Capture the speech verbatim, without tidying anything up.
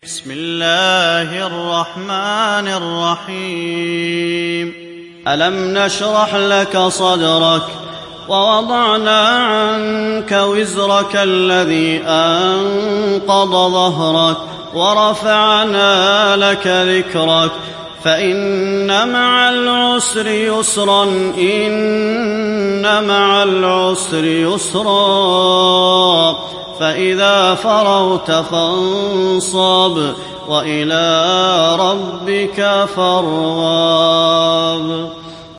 بسم الله الرحمن الرحيم ألم نشرح لك صدرك ووضعنا عنك وزرك الذي أنقض ظهرك ورفعنا لك ذكرك فإن مع العسر يسرا إن مع العسر يسرا فإذا فرغت فانصب وإلى ربك فارغب.